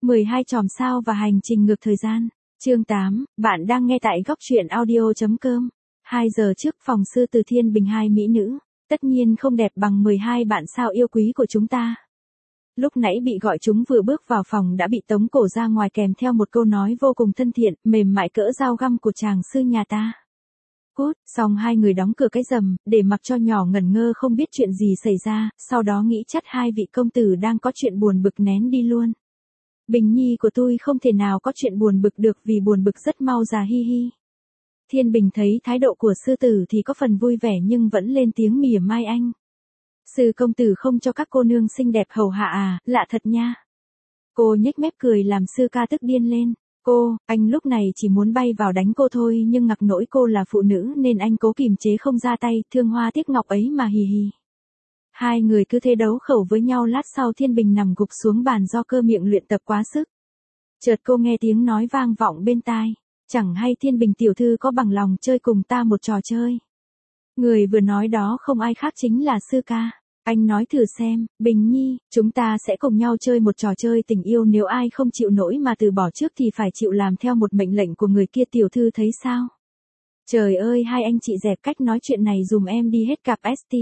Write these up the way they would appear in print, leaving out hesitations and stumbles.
12 chòm sao và hành trình ngược thời gian. Chương 8, bạn đang nghe tại góc truyện audio.com. 2 giờ trước phòng sư từ Thiên Bình hai mỹ nữ, tất nhiên không đẹp bằng 12 bạn sao yêu quý của chúng ta. Lúc nãy bị gọi chúng vừa bước vào phòng đã bị tống cổ ra ngoài kèm theo một câu nói vô cùng thân thiện, mềm mại cỡ dao găm của chàng sư nhà ta. Cút, xong hai người đóng cửa cái rầm, để mặc cho nhỏ ngẩn ngơ không biết chuyện gì xảy ra, sau đó nghĩ chắc hai vị công tử đang có chuyện buồn bực nén đi luôn. Bình nhi của tôi không thể nào có chuyện buồn bực được vì buồn bực rất mau già hi hi. Thiên Bình thấy thái độ của sư tử thì có phần vui vẻ nhưng vẫn lên tiếng mỉa mai anh. Sư công tử không cho các cô nương xinh đẹp hầu hạ à, lạ thật nha. Cô nhếch mép cười làm sư ca tức điên lên. Cô, anh lúc này chỉ muốn bay vào đánh cô thôi nhưng ngặc nỗi cô là phụ nữ nên anh cố kìm chế không ra tay, thương hoa tiếc ngọc ấy mà hì hì. Hai người cứ thế đấu khẩu với nhau, lát sau Thiên Bình nằm gục xuống bàn do cơ miệng luyện tập quá sức. Chợt cô nghe tiếng nói vang vọng bên tai. Chẳng hay Thiên Bình tiểu thư có bằng lòng chơi cùng ta một trò chơi. Người vừa nói đó không ai khác chính là sư ca. Anh nói thử xem, Bình nhi, chúng ta sẽ cùng nhau chơi một trò chơi tình yêu, nếu ai không chịu nổi mà từ bỏ trước thì phải chịu làm theo một mệnh lệnh của người kia, tiểu thư thấy sao? Trời ơi, hai anh chị dẹp cách nói chuyện này dùm em đi, hết cặp ST.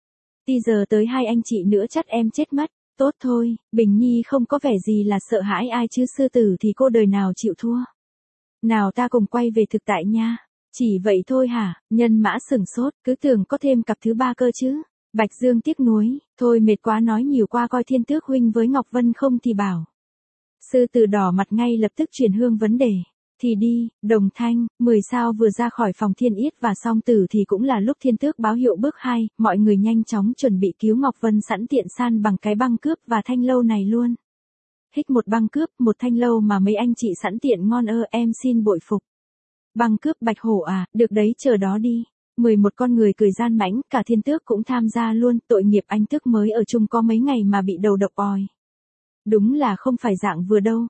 Giờ tới hai anh chị nữa chắc em chết mất. Tốt thôi, Bình nhi không có vẻ gì là sợ hãi ai chứ, sư tử thì cô đời nào chịu thua. Nào ta cùng quay về thực tại nha. Chỉ vậy thôi hả? Nhân mã sửng sốt, cứ tưởng có thêm cặp thứ ba cơ chứ. Bạch Dương tiếc nuối, thôi mệt quá, nói nhiều qua coi Thiên Tước huynh với Ngọc Vân không thì bảo. Sư tử đỏ mặt ngay lập tức chuyển hương vấn đề. Thì đi, Đồng Thanh, 10 sao vừa ra khỏi phòng Thiên Yết và Song Tử thì cũng là lúc Thiên Tước báo hiệu bước 2, mọi người nhanh chóng chuẩn bị cứu Ngọc Vân, sẵn tiện san bằng cái băng cướp và thanh lâu này luôn. Hích, một băng cướp, một thanh lâu mà mấy anh chị sẵn tiện ngon ơ, em xin bội phục. Băng cướp Bạch Hổ à, được đấy, chờ đó đi. 11 con người cười gian mãnh, cả Thiên Tước cũng tham gia luôn, tội nghiệp anh Tước mới ở chung có mấy ngày mà bị đầu độc òi. Đúng là không phải dạng vừa đâu,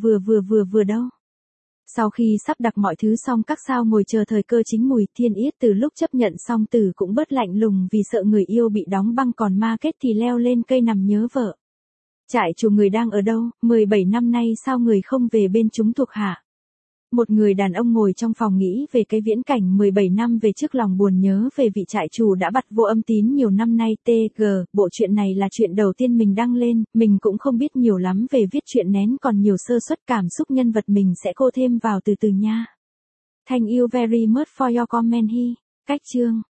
vừa đâu. Sau khi sắp đặt mọi thứ xong, các sao ngồi chờ thời cơ chính mùi. Thiên Yết từ lúc chấp nhận Song Tử cũng bớt lạnh lùng vì sợ người yêu bị đóng băng, còn Ma Kết thì leo lên cây nằm nhớ vợ. Trại chủ người đang ở đâu, 17 năm nay sao người không về bên chúng thuộc hạ? Một người đàn ông ngồi trong phòng nghĩ về cái viễn cảnh 17 năm về trước, lòng buồn nhớ về vị trại chủ đã bặt vô âm tín nhiều năm nay. TG, bộ truyện này là chuyện đầu tiên mình đăng lên, mình cũng không biết nhiều lắm về viết truyện nén, còn nhiều sơ suất cảm xúc nhân vật mình sẽ cô thêm vào từ từ nha. Thank you very much for your comment he. Cách chương.